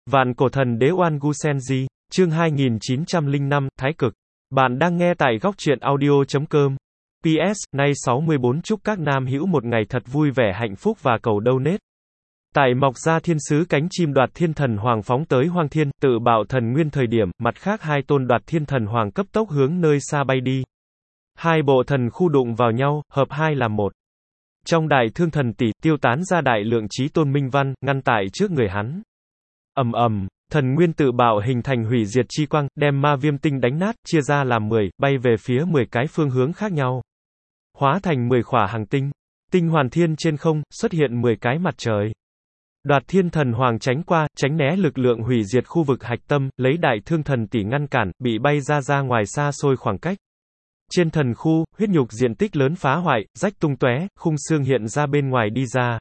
Vạn cổ thần đế Oan Gu Senji, chương 2905, Thái Cực. Bạn đang nghe tại góc truyện audio.com. PS, nay 64 chúc các nam hữu một ngày thật vui vẻ hạnh phúc và cầu donate. Tại Mọc Ra Thiên Sứ cánh chim Đoạt Thiên Thần Hoàng phóng tới Hoang Thiên, tự bạo thần nguyên thời điểm, mặt khác hai tôn Đoạt Thiên Thần Hoàng cấp tốc hướng nơi xa bay đi. Hai bộ thần khu đụng vào nhau, hợp hai làm một. Trong đại thương thần tỷ, tiêu tán ra đại lượng chí tôn minh văn, ngăn tại trước người hắn. Ầm ầm, thần nguyên tự bạo hình thành hủy diệt chi quang, đem ma viêm tinh đánh nát, chia ra làm 10, bay về phía 10 cái phương hướng khác nhau. Hóa thành 10 khỏa hành tinh. Tinh hoàn thiên trên không, xuất hiện 10 cái mặt trời. Đoạt Thiên Thần Hoàng tránh qua, tránh né lực lượng hủy diệt khu vực hạch tâm, lấy đại thương thần tỷ ngăn cản, bị bay ra ngoài xa xôi khoảng cách. Trên thần khu, huyết nhục diện tích lớn phá hoại, rách tung tóe, khung xương hiện ra bên ngoài đi ra.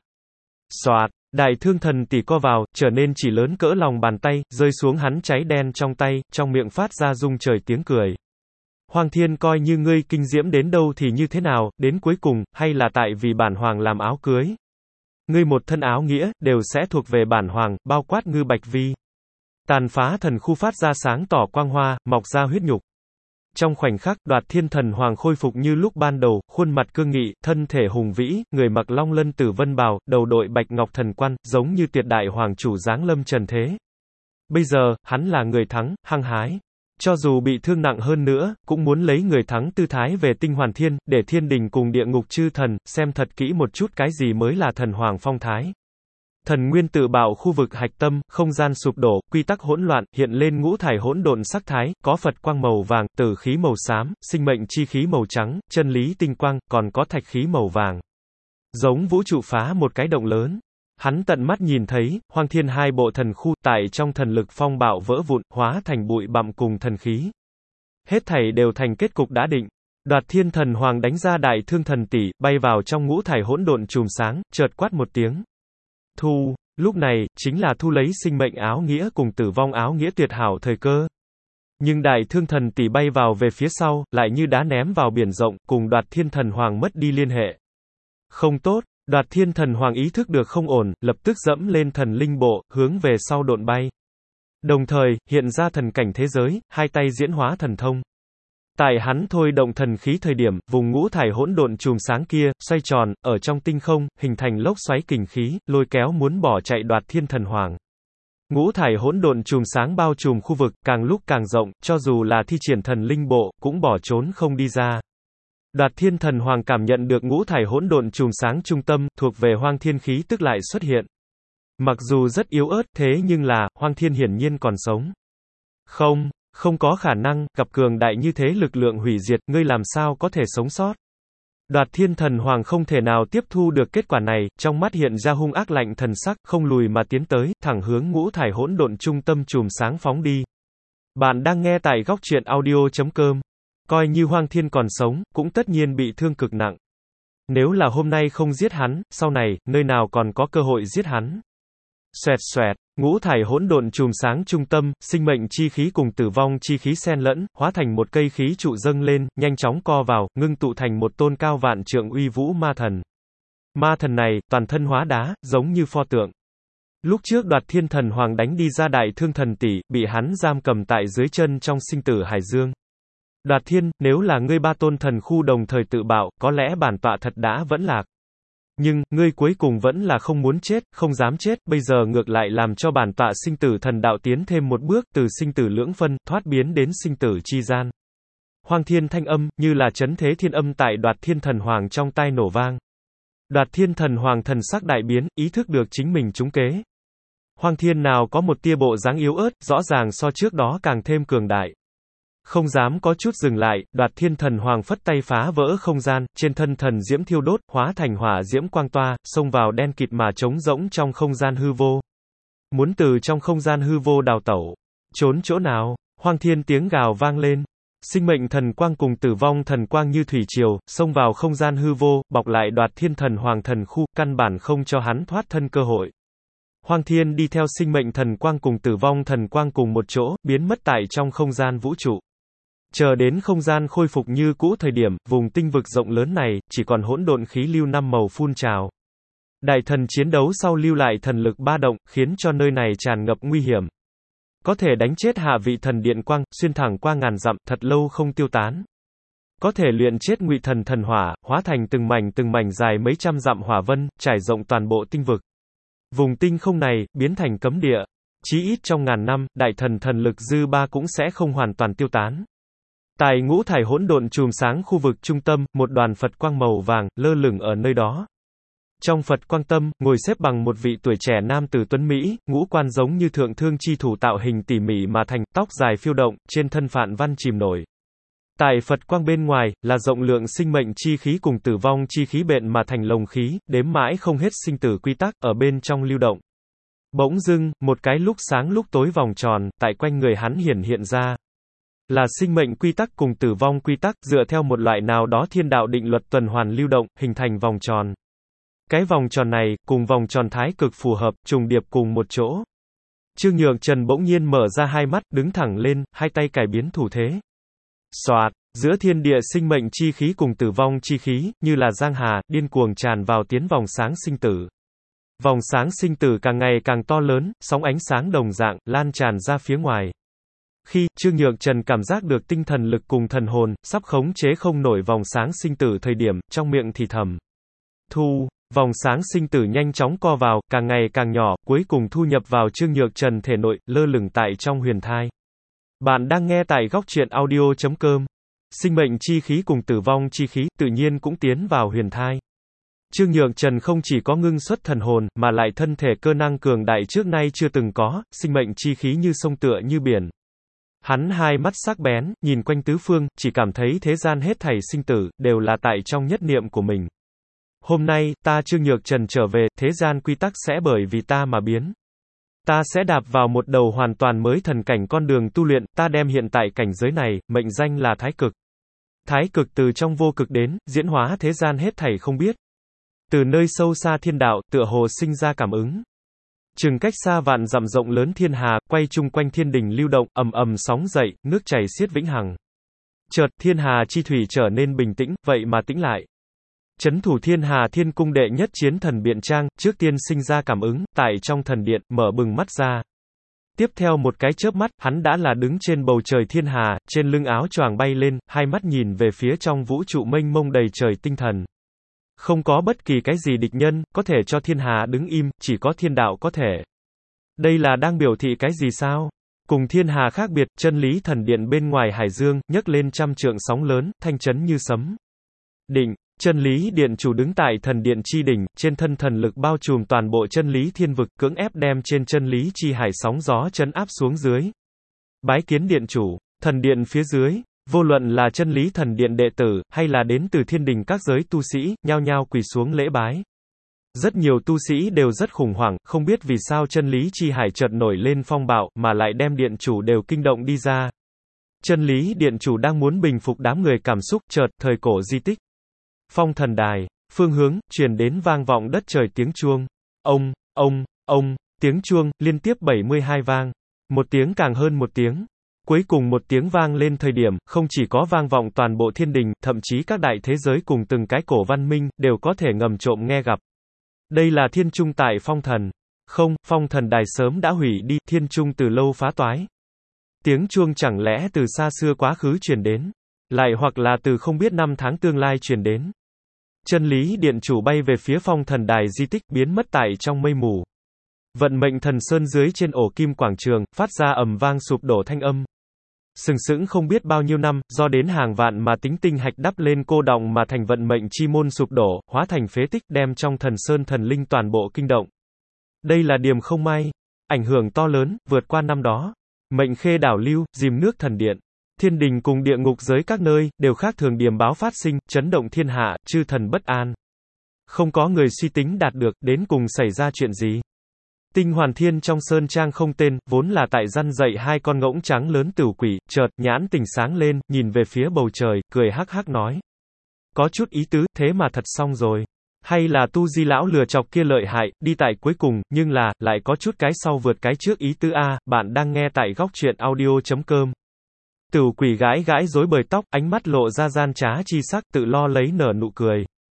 Xoạt, đại thương thần tỷ co vào, trở nên chỉ lớn cỡ lòng bàn tay, rơi xuống hắn cháy đen trong tay, trong miệng phát ra rung trời tiếng cười. Hoàng Thiên coi như ngươi kinh diễm đến đâu thì như thế nào, đến cuối cùng, hay là tại vì bản hoàng làm áo cưới. Ngươi một thân áo nghĩa, đều sẽ thuộc về bản hoàng, bao quát ngư bạch vi. Tàn phá thần khu phát ra sáng tỏ quang hoa, mọc ra huyết nhục. Trong khoảnh khắc, Đoạt Thiên Thần Hoàng khôi phục như lúc ban đầu, khuôn mặt cương nghị, thân thể hùng vĩ, người mặc long lân tử vân bào, đầu đội bạch ngọc thần quan, giống như tuyệt đại hoàng chủ giáng lâm trần thế. Bây giờ, hắn là người thắng, hăng hái. Cho dù bị thương nặng hơn nữa, cũng muốn lấy người thắng tư thái về tinh hoàn thiên, để thiên đình cùng địa ngục chư thần, xem thật kỹ một chút cái gì mới là thần hoàng phong thái. Thần nguyên tự bạo khu vực hạch tâm, không gian sụp đổ, quy tắc hỗn loạn, hiện lên ngũ thải hỗn độn sắc thái, có Phật quang màu vàng, tử khí màu xám, sinh mệnh chi khí màu trắng, chân lý tinh quang, còn có thạch khí màu vàng. Giống vũ trụ phá một cái động lớn. Hắn tận mắt nhìn thấy, Hoang Thiên hai bộ thần khu, tại trong thần lực phong bạo vỡ vụn, hóa thành bụi bặm cùng thần khí. Hết thảy đều thành kết cục đã định. Đoạt Thiên Thần Hoàng đánh ra đại thương thần tỷ, bay vào trong ngũ thải hỗn độn chùm sáng, chợt quát một tiếng. Thu, lúc này, chính là thu lấy sinh mệnh áo nghĩa cùng tử vong áo nghĩa tuyệt hảo thời cơ. Nhưng đại thương thần tỷ bay vào về phía sau, lại như đá ném vào biển rộng, cùng Đoạt Thiên Thần Hoàng mất đi liên hệ. Không tốt, Đoạt Thiên Thần Hoàng ý thức được không ổn, lập tức dẫm lên thần linh bộ, hướng về sau độn bay. Đồng thời, hiện ra thần cảnh thế giới, hai tay diễn hóa thần thông. Tại hắn thôi động thần khí thời điểm, vùng ngũ thải hỗn độn chùm sáng kia, xoay tròn, ở trong tinh không, hình thành lốc xoáy kình khí, lôi kéo muốn bỏ chạy Đoạt Thiên Thần Hoàng. Ngũ thải hỗn độn chùm sáng bao trùm khu vực, càng lúc càng rộng, cho dù là thi triển thần linh bộ, cũng bỏ trốn không đi ra. Đoạt Thiên Thần Hoàng cảm nhận được ngũ thải hỗn độn chùm sáng trung tâm, thuộc về Hoang Thiên khí tức lại xuất hiện. Mặc dù rất yếu ớt, thế nhưng là, Hoang Thiên hiển nhiên còn sống. Không có khả năng, gặp cường đại như thế lực lượng hủy diệt, ngươi làm sao có thể sống sót. Đoạt Thiên Thần Hoàng không thể nào tiếp thu được kết quả này, trong mắt hiện ra hung ác lạnh thần sắc, không lùi mà tiến tới, thẳng hướng ngũ thải hỗn độn trung tâm chùm sáng phóng đi. Bạn đang nghe tại góc truyện audio.com. Coi như Hoang Thiên còn sống, cũng tất nhiên bị thương cực nặng. Nếu là hôm nay không giết hắn, sau này, nơi nào còn có cơ hội giết hắn. Xoẹt xoẹt, ngũ thải hỗn độn chùm sáng trung tâm, sinh mệnh chi khí cùng tử vong chi khí xen lẫn, hóa thành một cây khí trụ dâng lên, nhanh chóng co vào, ngưng tụ thành một tôn cao vạn trượng uy vũ ma thần. Ma thần này, toàn thân hóa đá, giống như pho tượng. Lúc trước Đoạt Thiên Thần Hoàng đánh đi ra đại thương thần tỷ, bị hắn giam cầm tại dưới chân trong sinh tử hải dương. Đoạt Thiên, nếu là ngươi ba tôn thần khu đồng thời tự bạo, có lẽ bản tọa thật đã vẫn lạc. Nhưng, ngươi cuối cùng vẫn là không muốn chết, không dám chết, bây giờ ngược lại làm cho bản tọa sinh tử thần đạo tiến thêm một bước, từ sinh tử lưỡng phân, thoát biến đến sinh tử chi gian. Hoang Thiên thanh âm, như là chấn thế thiên âm tại Đoạt Thiên Thần Hoàng trong tai nổ vang. Đoạt Thiên Thần Hoàng thần sắc đại biến, ý thức được chính mình trúng kế. Hoang Thiên nào có một tia bộ dáng yếu ớt, rõ ràng so trước đó càng thêm cường đại. Không dám có chút dừng lại, Đoạt Thiên Thần Hoàng phất tay phá vỡ không gian, trên thân thần diễm thiêu đốt, hóa thành hỏa diễm quang toa, xông vào đen kịt mà trống rỗng trong không gian hư vô. Muốn từ trong không gian hư vô đào tẩu. Trốn chỗ nào? Hoang Thiên tiếng gào vang lên. Sinh mệnh thần quang cùng tử vong thần quang như thủy triều, xông vào không gian hư vô, bọc lại Đoạt Thiên Thần Hoàng thần khu, căn bản không cho hắn thoát thân cơ hội. Hoang Thiên đi theo sinh mệnh thần quang cùng tử vong thần quang cùng một chỗ, biến mất tại trong không gian vũ trụ. Chờ đến không gian khôi phục như cũ thời điểm, vùng tinh vực rộng lớn này, chỉ còn hỗn độn khí lưu năm màu phun trào. Đại thần chiến đấu sau lưu lại thần lực ba động, khiến cho nơi này tràn ngập nguy hiểm. Có thể đánh chết hạ vị thần điện quang, xuyên thẳng qua ngàn dặm, thật lâu không tiêu tán. Có thể luyện chết ngụy thần thần hỏa, hóa thành từng mảnh dài mấy trăm dặm hỏa vân, trải rộng toàn bộ tinh vực. Vùng tinh không này, biến thành cấm địa. Chí ít trong ngàn năm, đại thần thần lực dư ba cũng sẽ không hoàn toàn tiêu tán. Tại ngũ thải hỗn độn chùm sáng khu vực trung tâm, một đoàn Phật quang màu vàng, lơ lửng ở nơi đó. Trong Phật quang tâm, ngồi xếp bằng một vị tuổi trẻ nam tử tuấn Mỹ, ngũ quan giống như thượng thương chi thủ tạo hình tỉ mỉ mà thành, tóc dài phiêu động, trên thân phạn văn chìm nổi. Tại Phật quang bên ngoài, là rộng lượng sinh mệnh chi khí cùng tử vong chi khí bện mà thành lồng khí, đếm mãi không hết sinh tử quy tắc, ở bên trong lưu động. Bỗng dưng, một cái lúc sáng lúc tối vòng tròn, tại quanh người hắn hiện ra. Là sinh mệnh quy tắc cùng tử vong quy tắc, dựa theo một loại nào đó thiên đạo định luật tuần hoàn lưu động, hình thành vòng tròn. Cái vòng tròn này, cùng vòng tròn thái cực phù hợp, trùng điệp cùng một chỗ. Trương Nhược Trần bỗng nhiên mở ra hai mắt, đứng thẳng lên, hai tay cải biến thủ thế. Xoạt, giữa thiên địa sinh mệnh chi khí cùng tử vong chi khí, như là giang hà, điên cuồng tràn vào tiến vòng sáng sinh tử. Vòng sáng sinh tử càng ngày càng to lớn, sóng ánh sáng đồng dạng, lan tràn ra phía ngoài. Khi, Trương Nhược Trần cảm giác được tinh thần lực cùng thần hồn, sắp khống chế không nổi vòng sáng sinh tử thời điểm, trong miệng thì thầm. Vòng sáng sinh tử nhanh chóng co vào, càng ngày càng nhỏ, cuối cùng thu nhập vào Trương Nhược Trần thể nội, lơ lửng tại trong huyền thai. Bạn đang nghe tại góc truyện audio.com. Sinh mệnh chi khí cùng tử vong chi khí, tự nhiên cũng tiến vào huyền thai. Trương Nhược Trần không chỉ có ngưng xuất thần hồn, mà lại thân thể cơ năng cường đại trước nay chưa từng có, sinh mệnh chi khí như sông tựa như biển. Hắn hai mắt sắc bén, nhìn quanh tứ phương, chỉ cảm thấy thế gian hết thảy sinh tử, đều là tại trong nhất niệm của mình. Hôm nay, ta Trương Nhược Trần trở về, thế gian quy tắc sẽ bởi vì ta mà biến. Ta sẽ đạp vào một đầu hoàn toàn mới thần cảnh con đường tu luyện, ta đem hiện tại cảnh giới này, mệnh danh là thái cực. Thái cực từ trong vô cực đến, diễn hóa thế gian hết thảy không biết. Từ nơi sâu xa thiên đạo, tựa hồ sinh ra cảm ứng. Chừng cách xa vạn dặm rộng lớn thiên hà, quay chung quanh thiên đình lưu động, ầm ầm sóng dậy, nước chảy xiết vĩnh hằng. Chợt, thiên hà chi thủy trở nên bình tĩnh, vậy mà tĩnh lại. Chấn thủ thiên hà thiên cung đệ nhất chiến thần Biện Trang, trước tiên sinh ra cảm ứng, tại trong thần điện, mở bừng mắt ra. Tiếp theo một cái chớp mắt, hắn đã là đứng trên bầu trời thiên hà, trên lưng áo choàng bay lên, hai mắt nhìn về phía trong vũ trụ mênh mông đầy trời tinh thần. Không có bất kỳ cái gì địch nhân, có thể cho thiên hà đứng im, chỉ có thiên đạo có thể. Đây là đang biểu thị cái gì sao? Cùng thiên hà khác biệt, chân lý thần điện bên ngoài hải dương, nhấc lên trăm trượng sóng lớn, thanh chấn như sấm. Định, chân lý điện chủ đứng tại thần điện chi đỉnh, trên thân thần lực bao trùm toàn bộ chân lý thiên vực, cưỡng ép đem trên chân lý chi hải sóng gió chấn áp xuống dưới. Bái kiến điện chủ, thần điện phía dưới, vô luận là chân lý thần điện đệ tử, hay là đến từ thiên đình các giới tu sĩ, nhao nhao quỳ xuống lễ bái. Rất nhiều tu sĩ đều rất khủng hoảng, không biết vì sao chân lý chi hải chợt nổi lên phong bạo, mà lại đem điện chủ đều kinh động đi ra. Chân lý điện chủ đang muốn bình phục đám người cảm xúc, chợt, thời cổ di tích. Phong thần đài, phương hướng, truyền đến vang vọng đất trời tiếng chuông. Ông, tiếng chuông, liên tiếp 72 vang. Một tiếng càng hơn một tiếng. Cuối cùng một tiếng vang lên thời điểm, không chỉ có vang vọng toàn bộ thiên đình, thậm chí các đại thế giới cùng từng cái cổ văn minh, đều có thể ngầm trộm nghe gặp. Đây là thiên trung tại phong thần. Không, phong thần đài sớm đã hủy đi, thiên trung từ lâu phá toái. Tiếng chuông chẳng lẽ từ xa xưa quá khứ truyền đến, lại hoặc là từ không biết năm tháng tương lai truyền đến. Chân lý điện chủ bay về phía phong thần đài di tích, biến mất tại trong mây mù. Vận mệnh thần sơn dưới trên ổ kim quảng trường, phát ra ầm vang sụp đổ thanh âm. Sừng sững không biết bao nhiêu năm, do đến hàng vạn mà tính tinh hạch đắp lên cô đọng mà thành vận mệnh chi môn sụp đổ, hóa thành phế tích, đem trong thần sơn thần linh toàn bộ kinh động. Đây là điểm không may, ảnh hưởng to lớn, vượt qua năm đó. Mệnh khê đảo lưu, dìm nước thần điện. Thiên đình cùng địa ngục giới các nơi, đều khác thường điểm báo phát sinh, chấn động thiên hạ, chư thần bất an. Không có người suy tính đạt được, đến cùng xảy ra chuyện gì. Tinh Hoàn Thiên trong sơn trang không tên, vốn là tại răn dậy hai con ngỗng trắng lớn tửu quỷ, chợt, nhãn tình sáng lên, nhìn về phía bầu trời, cười hắc hắc nói. Có chút ý tứ, thế mà thật xong rồi. Hay là tu di lão lừa chọc kia lợi hại, đi tại cuối cùng, nhưng là, lại có chút cái sau vượt cái trước ý tứ A, bạn đang nghe tại góc truyện audio.com. Tửu quỷ gãi gãi rối bời tóc, ánh mắt lộ ra gian trá chi sắc, tự lo lấy nở nụ cười.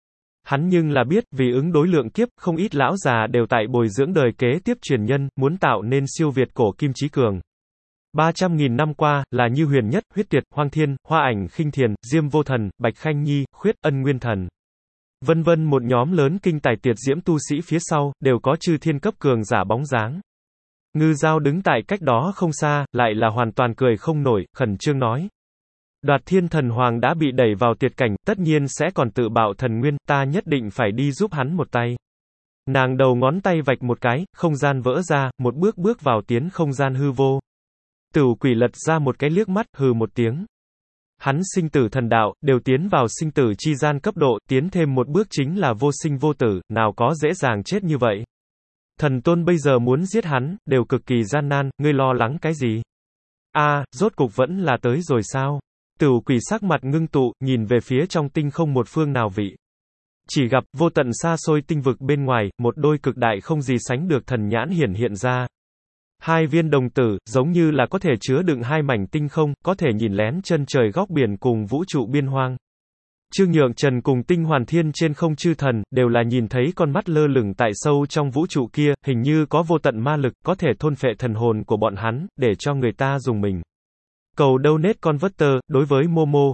Hắn nhưng là biết, vì ứng đối lượng kiếp, không ít lão già đều tại bồi dưỡng đời kế tiếp truyền nhân, muốn tạo nên siêu việt cổ kim chí cường. 300.000 năm qua, là Như Huyền Nhất, Huyết Tuyệt, Hoang Thiên, Hoa Ảnh Khinh Thiền, Diêm Vô Thần, Bạch Khanh Nhi, Khuyết, Ân Nguyên Thần. Vân vân một nhóm lớn kinh tài tuyệt diễm tu sĩ phía sau, đều có chư thiên cấp cường giả bóng dáng. Ngư Giao đứng tại cách đó không xa, lại là hoàn toàn cười không nổi, khẩn trương nói. Đoạt Thiên Thần Hoàng đã bị đẩy vào tuyệt cảnh, tất nhiên sẽ còn tự bạo thần nguyên, ta nhất định phải đi giúp hắn một tay. Nàng đầu ngón tay vạch một cái, không gian vỡ ra, một bước bước vào tiến không gian hư vô. Tửu Quỷ lật ra một cái liếc mắt, hừ một tiếng. Hắn sinh tử thần đạo, đều tiến vào sinh tử chi gian cấp độ, tiến thêm một bước chính là vô sinh vô tử, nào có dễ dàng chết như vậy. Thần Tôn bây giờ muốn giết hắn, đều cực kỳ gian nan, ngươi lo lắng cái gì? Rốt cục vẫn là tới rồi sao? Tửu Quỷ sắc mặt ngưng tụ, nhìn về phía trong tinh không một phương nào vị. Chỉ gặp, vô tận xa xôi tinh vực bên ngoài, một đôi cực đại không gì sánh được thần nhãn hiển hiện ra. Hai viên đồng tử, giống như là có thể chứa đựng hai mảnh tinh không, có thể nhìn lén chân trời góc biển cùng vũ trụ biên hoang. Trương Nhượng Trần cùng Tinh Hoàn Thiên trên không chư thần, đều là nhìn thấy con mắt lơ lửng tại sâu trong vũ trụ kia, hình như có vô tận ma lực, có thể thôn phệ thần hồn của bọn hắn, để cho người ta dùng mình. Cầu donate converter, đối với Momo,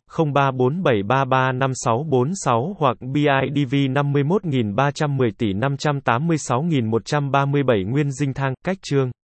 0347335646 hoặc BIDV 51.310 tỷ 586.137 nguyên dinh thang, cách chương.